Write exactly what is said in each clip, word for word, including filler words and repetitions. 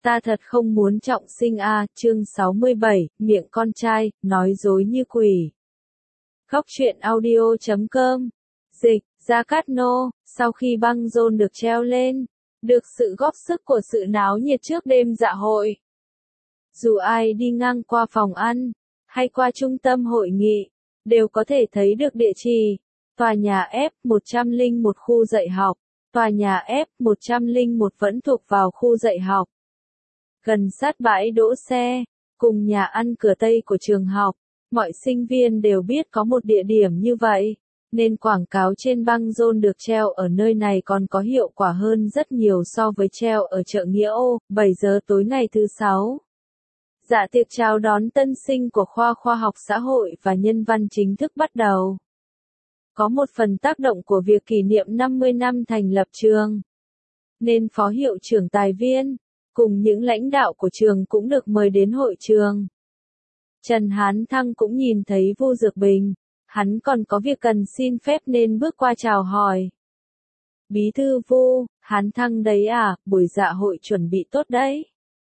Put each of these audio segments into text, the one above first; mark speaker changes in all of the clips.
Speaker 1: Ta thật không muốn trọng sinh a, chương sáu mươi bảy, miệng con trai, nói dối như quỷ. Góc truyện audio chấm com. Dịch, Gia Cát Nô, sau khi băng rôn được treo lên, được sự góp sức của sự náo nhiệt trước đêm dạ hội. Dù ai đi ngang qua phòng ăn, hay qua trung tâm hội nghị, đều có thể thấy được địa chỉ. Tòa nhà F một không một khu dạy học, tòa nhà F một không một vẫn thuộc vào khu dạy học. Gần sát bãi đỗ xe, cùng nhà ăn cửa Tây của trường học, mọi sinh viên đều biết có một địa điểm như vậy, nên quảng cáo trên băng rôn được treo ở nơi này còn có hiệu quả hơn rất nhiều so với treo ở chợ Nghĩa Ô, bảy giờ tối ngày thứ sáu. Dạ tiệc chào đón tân sinh của khoa khoa học xã hội và nhân văn chính thức bắt đầu. Có một phần tác động của việc kỷ niệm năm mươi năm thành lập trường, nên Phó Hiệu trưởng Tài viên, cùng những lãnh đạo của trường cũng được mời đến hội trường. Trần Hán Thăng cũng nhìn thấy Vu Dược Bình, hắn còn có việc cần xin phép nên bước qua chào hỏi. Bí thư Vu, Hán Thăng đấy à, buổi dạ hội chuẩn bị tốt đấy.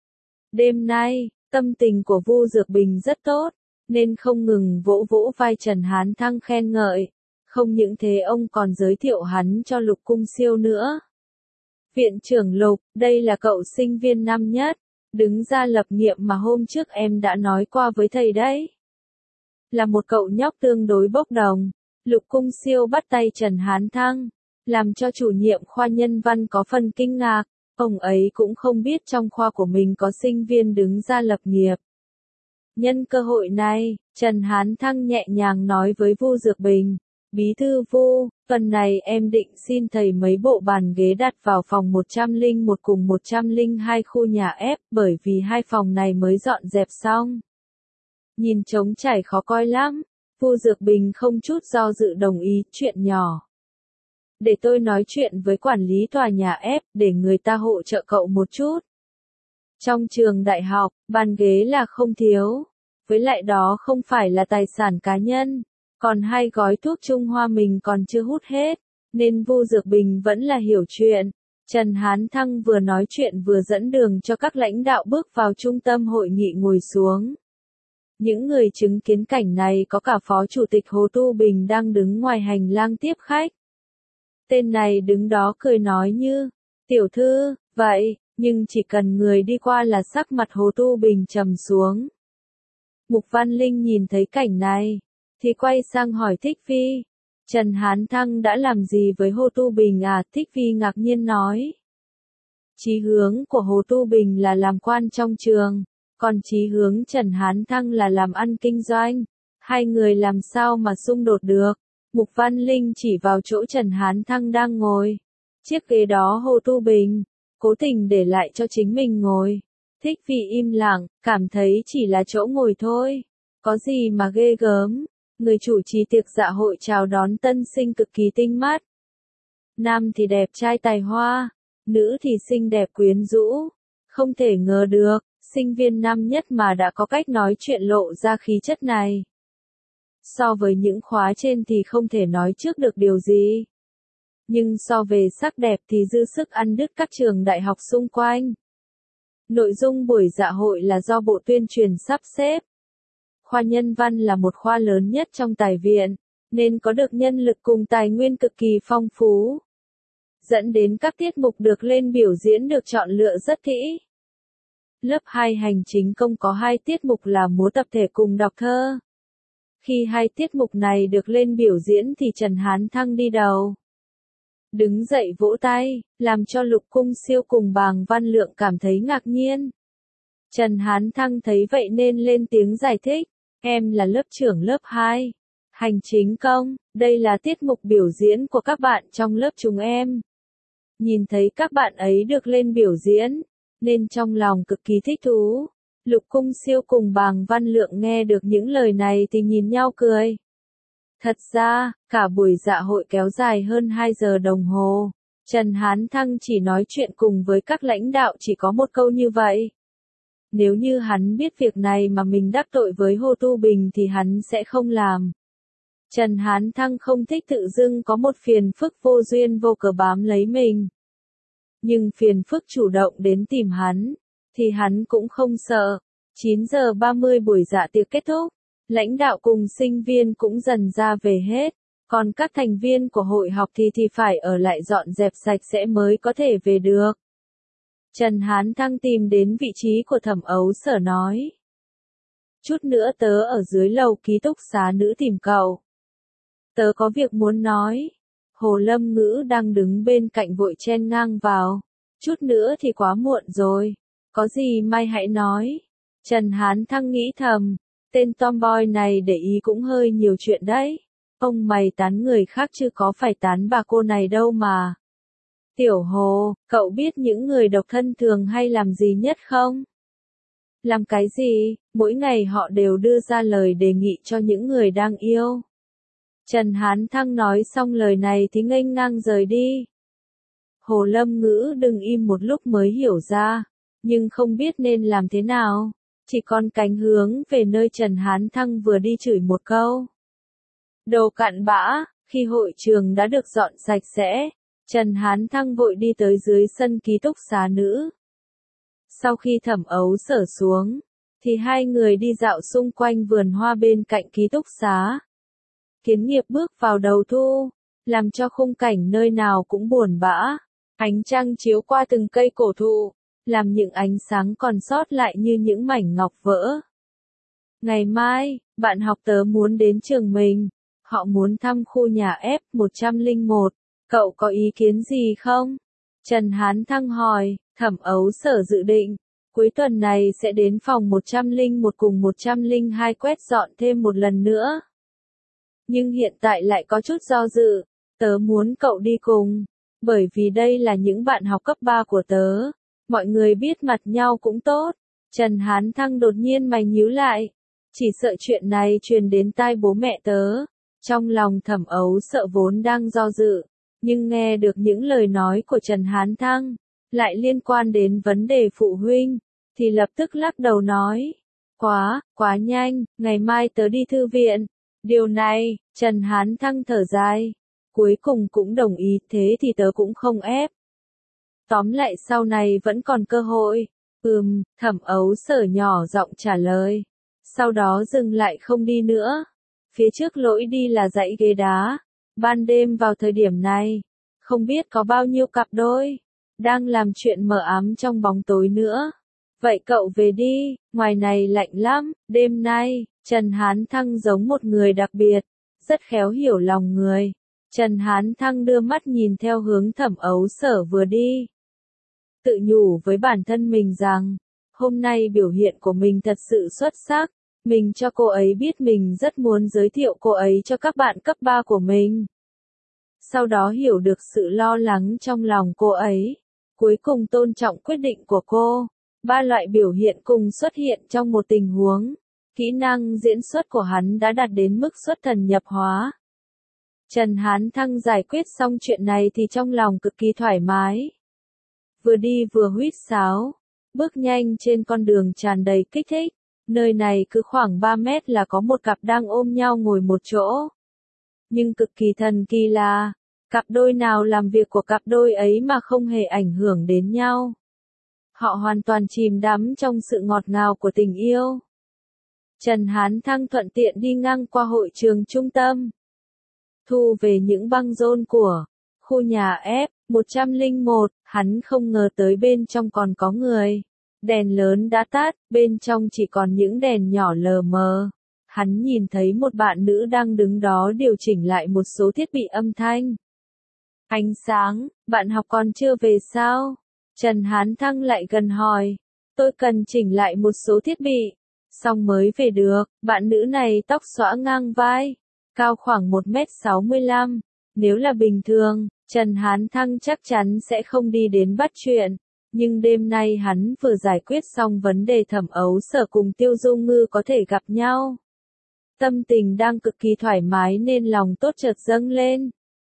Speaker 1: Đêm nay, tâm tình của Vu Dược Bình rất tốt, nên không ngừng vỗ vỗ vai Trần Hán Thăng khen ngợi. Không những thế ông còn giới thiệu hắn cho Lục Cung Siêu nữa. Viện trưởng Lục, đây là cậu sinh viên năm nhất, đứng ra lập nghiệm mà hôm trước em đã nói qua với thầy đấy. Là một cậu nhóc tương đối bốc đồng, Lục Cung Siêu bắt tay Trần Hán Thăng, làm cho chủ nhiệm khoa nhân văn có phần kinh ngạc, ông ấy cũng không biết trong khoa của mình có sinh viên đứng ra lập nghiệp. Nhân cơ hội này, Trần Hán Thăng nhẹ nhàng nói với Vu Dược Bình. Bí thư Vu, tuần này em định xin thầy mấy bộ bàn ghế đặt vào phòng một không một cùng một không hai khu nhà F, bởi vì hai phòng này mới dọn dẹp xong. Nhìn trống trải khó coi lắm, Vu Dược Bình không chút do dự đồng ý, chuyện nhỏ. Để tôi nói chuyện với quản lý tòa nhà F, để người ta hỗ trợ cậu một chút. Trong trường đại học, bàn ghế là không thiếu, với lại đó không phải là tài sản cá nhân. Còn hai gói thuốc Trung Hoa mình còn chưa hút hết, nên Vu Dược Bình vẫn là hiểu chuyện. Trần Hán Thăng vừa nói chuyện vừa dẫn đường cho các lãnh đạo bước vào trung tâm hội nghị ngồi xuống. Những người chứng kiến cảnh này có cả Phó Chủ tịch Hồ Tu Bình đang đứng ngoài hành lang tiếp khách. Tên này đứng đó cười nói như, tiểu thư, vậy, nhưng chỉ cần người đi qua là sắc mặt Hồ Tu Bình trầm xuống. Mục Văn Linh nhìn thấy cảnh này, thì quay sang hỏi Thích Phi, Trần Hán Thăng đã làm gì với Hồ Tu Bình à? Thích Phi ngạc nhiên nói. Chí hướng của Hồ Tu Bình là làm quan trong trường, còn chí hướng Trần Hán Thăng là làm ăn kinh doanh. Hai người làm sao mà xung đột được? Mục Văn Linh chỉ vào chỗ Trần Hán Thăng đang ngồi. Chiếc ghế đó Hồ Tu Bình cố tình để lại cho chính mình ngồi. Thích Phi im lặng, cảm thấy chỉ là chỗ ngồi thôi. Có gì mà ghê gớm. Người chủ trì tiệc dạ hội chào đón tân sinh cực kỳ tinh mắt. Nam thì đẹp trai tài hoa, nữ thì xinh đẹp quyến rũ. Không thể ngờ được, sinh viên năm nhất mà đã có cách nói chuyện lộ ra khí chất này. So với những khóa trên thì không thể nói trước được điều gì. Nhưng so về sắc đẹp thì dư sức ăn đứt các trường đại học xung quanh. Nội dung buổi dạ hội là do Bộ Tuyên truyền sắp xếp. Khoa nhân văn là một khoa lớn nhất trong tài viện, nên có được nhân lực cùng tài nguyên cực kỳ phong phú. Dẫn đến các tiết mục được lên biểu diễn được chọn lựa rất kỹ. Lớp hai hành chính công có hai tiết mục là múa tập thể cùng đọc thơ. Khi hai tiết mục này được lên biểu diễn thì Trần Hán Thăng đi đầu. Đứng dậy vỗ tay, làm cho Lục Cung Siêu cùng Bàng Văn Lượng cảm thấy ngạc nhiên. Trần Hán Thăng thấy vậy nên lên tiếng giải thích. Em là lớp trưởng lớp hai. Hành chính công, đây là tiết mục biểu diễn của các bạn trong lớp chúng em. Nhìn thấy các bạn ấy được lên biểu diễn, nên trong lòng cực kỳ thích thú. Lục Cung Siêu cùng Bàng Văn Lượng nghe được những lời này thì nhìn nhau cười. Thật ra, cả buổi dạ hội kéo dài hơn hai giờ đồng hồ. Trần Hán Thăng chỉ nói chuyện cùng với các lãnh đạo chỉ có một câu như vậy. Nếu như hắn biết việc này mà mình đắc tội với Hồ Tu Bình thì hắn sẽ không làm. Trần Hán Thăng không thích tự dưng có một phiền phức vô duyên vô cớ bám lấy mình. Nhưng phiền phức chủ động đến tìm hắn, thì hắn cũng không sợ. chín giờ ba mươi buổi dạ tiệc kết thúc, lãnh đạo cùng sinh viên cũng dần ra về hết, còn các thành viên của hội học thì thì phải ở lại dọn dẹp sạch sẽ mới có thể về được. Trần Hán Thăng tìm đến vị trí của Thẩm Ấu Sở nói. Chút nữa tớ ở dưới lầu ký túc xá nữ tìm cậu. Tớ có việc muốn nói. Hồ Lâm Ngữ đang đứng bên cạnh vội chen ngang vào. Chút nữa thì quá muộn rồi. Có gì mai hãy nói. Trần Hán Thăng nghĩ thầm. Tên tomboy này để ý cũng hơi nhiều chuyện đấy. Ông mày tán người khác chứ có phải tán bà cô này đâu mà. Tiểu Hồ, cậu biết những người độc thân thường hay làm gì nhất không? Làm cái gì? Mỗi ngày họ đều đưa ra lời đề nghị cho những người đang yêu. Trần Hán Thăng nói xong lời này thì nghênh ngang rời đi. Hồ Lâm Ngữ đừng im một lúc mới hiểu ra, nhưng không biết nên làm thế nào, chỉ còn cánh hướng về nơi Trần Hán Thăng vừa đi chửi một câu. Đồ cặn bã, khi hội trường đã được dọn sạch sẽ, Trần Hán Thăng vội đi tới dưới sân ký túc xá nữ. Sau khi Thẩm Ấu Sở xuống, thì hai người đi dạo xung quanh vườn hoa bên cạnh ký túc xá. Kiến Nghiệp bước vào đầu thu, làm cho khung cảnh nơi nào cũng buồn bã. Ánh trăng chiếu qua từng cây cổ thụ, làm những ánh sáng còn sót lại như những mảnh ngọc vỡ. Ngày mai, bạn học tớ muốn đến trường mình. Họ muốn thăm khu nhà F một không một. Cậu có ý kiến gì không? Trần Hán Thăng hỏi. Thẩm Ấu Sở dự định, cuối tuần này sẽ đến phòng một không một cùng một không hai quét dọn thêm một lần nữa. Nhưng hiện tại lại có chút do dự, tớ muốn cậu đi cùng, bởi vì đây là những bạn học cấp ba của tớ, mọi người biết mặt nhau cũng tốt. Trần Hán Thăng đột nhiên mày nhíu lại, chỉ sợ chuyện này truyền đến tai bố mẹ tớ. Trong lòng Thẩm Ấu Sở vốn đang do dự, nhưng nghe được những lời nói của Trần Hán Thăng, lại liên quan đến vấn đề phụ huynh, thì lập tức lắc đầu nói, quá, quá nhanh, ngày mai tớ đi thư viện. Điều này, Trần Hán Thăng thở dài, cuối cùng cũng đồng ý, thế thì tớ cũng không ép. Tóm lại sau này vẫn còn cơ hội. Ừm, Thẩm Ấu Sở nhỏ giọng trả lời, sau đó dừng lại không đi nữa. Phía trước lối đi là dãy ghế đá, ban đêm vào thời điểm này, không biết có bao nhiêu cặp đôi đang làm chuyện mờ ám trong bóng tối nữa. Vậy cậu về đi, ngoài này lạnh lắm. Đêm nay, Trần Hán Thăng giống một người đặc biệt, rất khéo hiểu lòng người. Trần Hán Thăng đưa mắt nhìn theo hướng Thẩm Ấu Sở vừa đi, tự nhủ với bản thân mình rằng, hôm nay biểu hiện của mình thật sự xuất sắc. Mình cho cô ấy biết mình rất muốn giới thiệu cô ấy cho các bạn cấp ba của mình. Sau đó hiểu được sự lo lắng trong lòng cô ấy. Cuối cùng tôn trọng quyết định của cô. Ba loại biểu hiện cùng xuất hiện trong một tình huống. Kỹ năng diễn xuất của hắn đã đạt đến mức xuất thần nhập hóa. Trần Hán Thăng giải quyết xong chuyện này thì trong lòng cực kỳ thoải mái. Vừa đi vừa huýt sáo, bước nhanh trên con đường tràn đầy kích thích. Nơi này cứ khoảng ba mét là có một cặp đang ôm nhau ngồi một chỗ. Nhưng cực kỳ thần kỳ là, cặp đôi nào làm việc của cặp đôi ấy mà không hề ảnh hưởng đến nhau. Họ hoàn toàn chìm đắm trong sự ngọt ngào của tình yêu. Trần Hán Thăng thuận tiện đi ngang qua hội trường trung tâm, thu về những băng rôn của khu nhà F một không một, hắn không ngờ tới bên trong còn có người. Đèn lớn đã tắt, bên trong chỉ còn những đèn nhỏ lờ mờ. Hắn nhìn thấy một bạn nữ đang đứng đó điều chỉnh lại một số thiết bị âm thanh. Ánh sáng, bạn học còn chưa về sao? Trần Hán Thăng lại gần hỏi. Tôi cần chỉnh lại một số thiết bị, xong mới về được. Bạn nữ này tóc xõa ngang vai, cao khoảng một mét sáu mươi lăm. Nếu là bình thường, Trần Hán Thăng chắc chắn sẽ không đi đến bắt chuyện. Nhưng đêm nay hắn vừa giải quyết xong vấn đề Thẩm Ấu Sở cùng Tiêu Du Ngư có thể gặp nhau. Tâm tình đang cực kỳ thoải mái nên lòng tốt chợt dâng lên.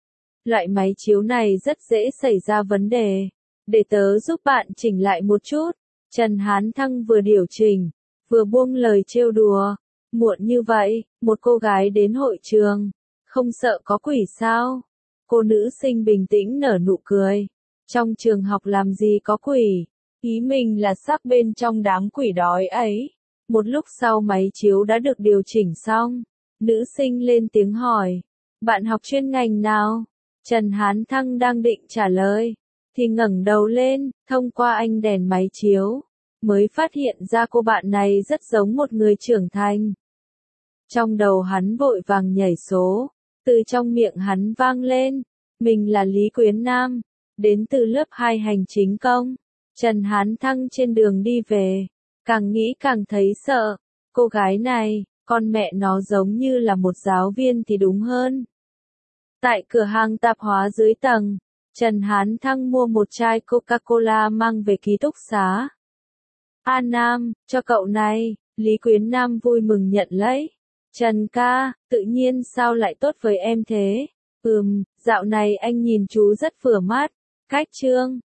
Speaker 1: Loại máy chiếu này rất dễ xảy ra vấn đề. Để tớ giúp bạn chỉnh lại một chút. Trần Hán Thăng vừa điều chỉnh, vừa buông lời trêu đùa. Muộn như vậy, một cô gái đến hội trường, không sợ có quỷ sao? Cô nữ sinh bình tĩnh nở nụ cười. Trong trường học làm gì có quỷ, Ý mình là sắc bên trong đám quỷ đói ấy. Một lúc sau máy chiếu đã được điều chỉnh xong. Nữ sinh lên tiếng hỏi. Bạn học chuyên ngành nào? Trần Hán Thăng đang định trả lời. Thì ngẩng đầu lên, thông qua ánh đèn máy chiếu. Mới phát hiện ra cô bạn này rất giống một người trưởng thành. Trong đầu hắn vội vàng nhảy số. Từ trong miệng hắn vang lên. Mình là Lý Quyến Nam. Đến từ lớp hai hành chính công. Trần Hán Thăng trên đường đi về. Càng nghĩ càng thấy sợ. Cô gái này, con mẹ nó giống như là một giáo viên thì đúng hơn. Tại cửa hàng tạp hóa dưới tầng, Trần Hán Thăng mua một chai Coca-Cola mang về ký túc xá. A Nam, cho cậu này, Lý Quyến Nam vui mừng nhận lấy. Trần ca, tự nhiên sao lại tốt với em thế? Ừm, dạo này anh nhìn chú rất vừa mắt. Cách chương.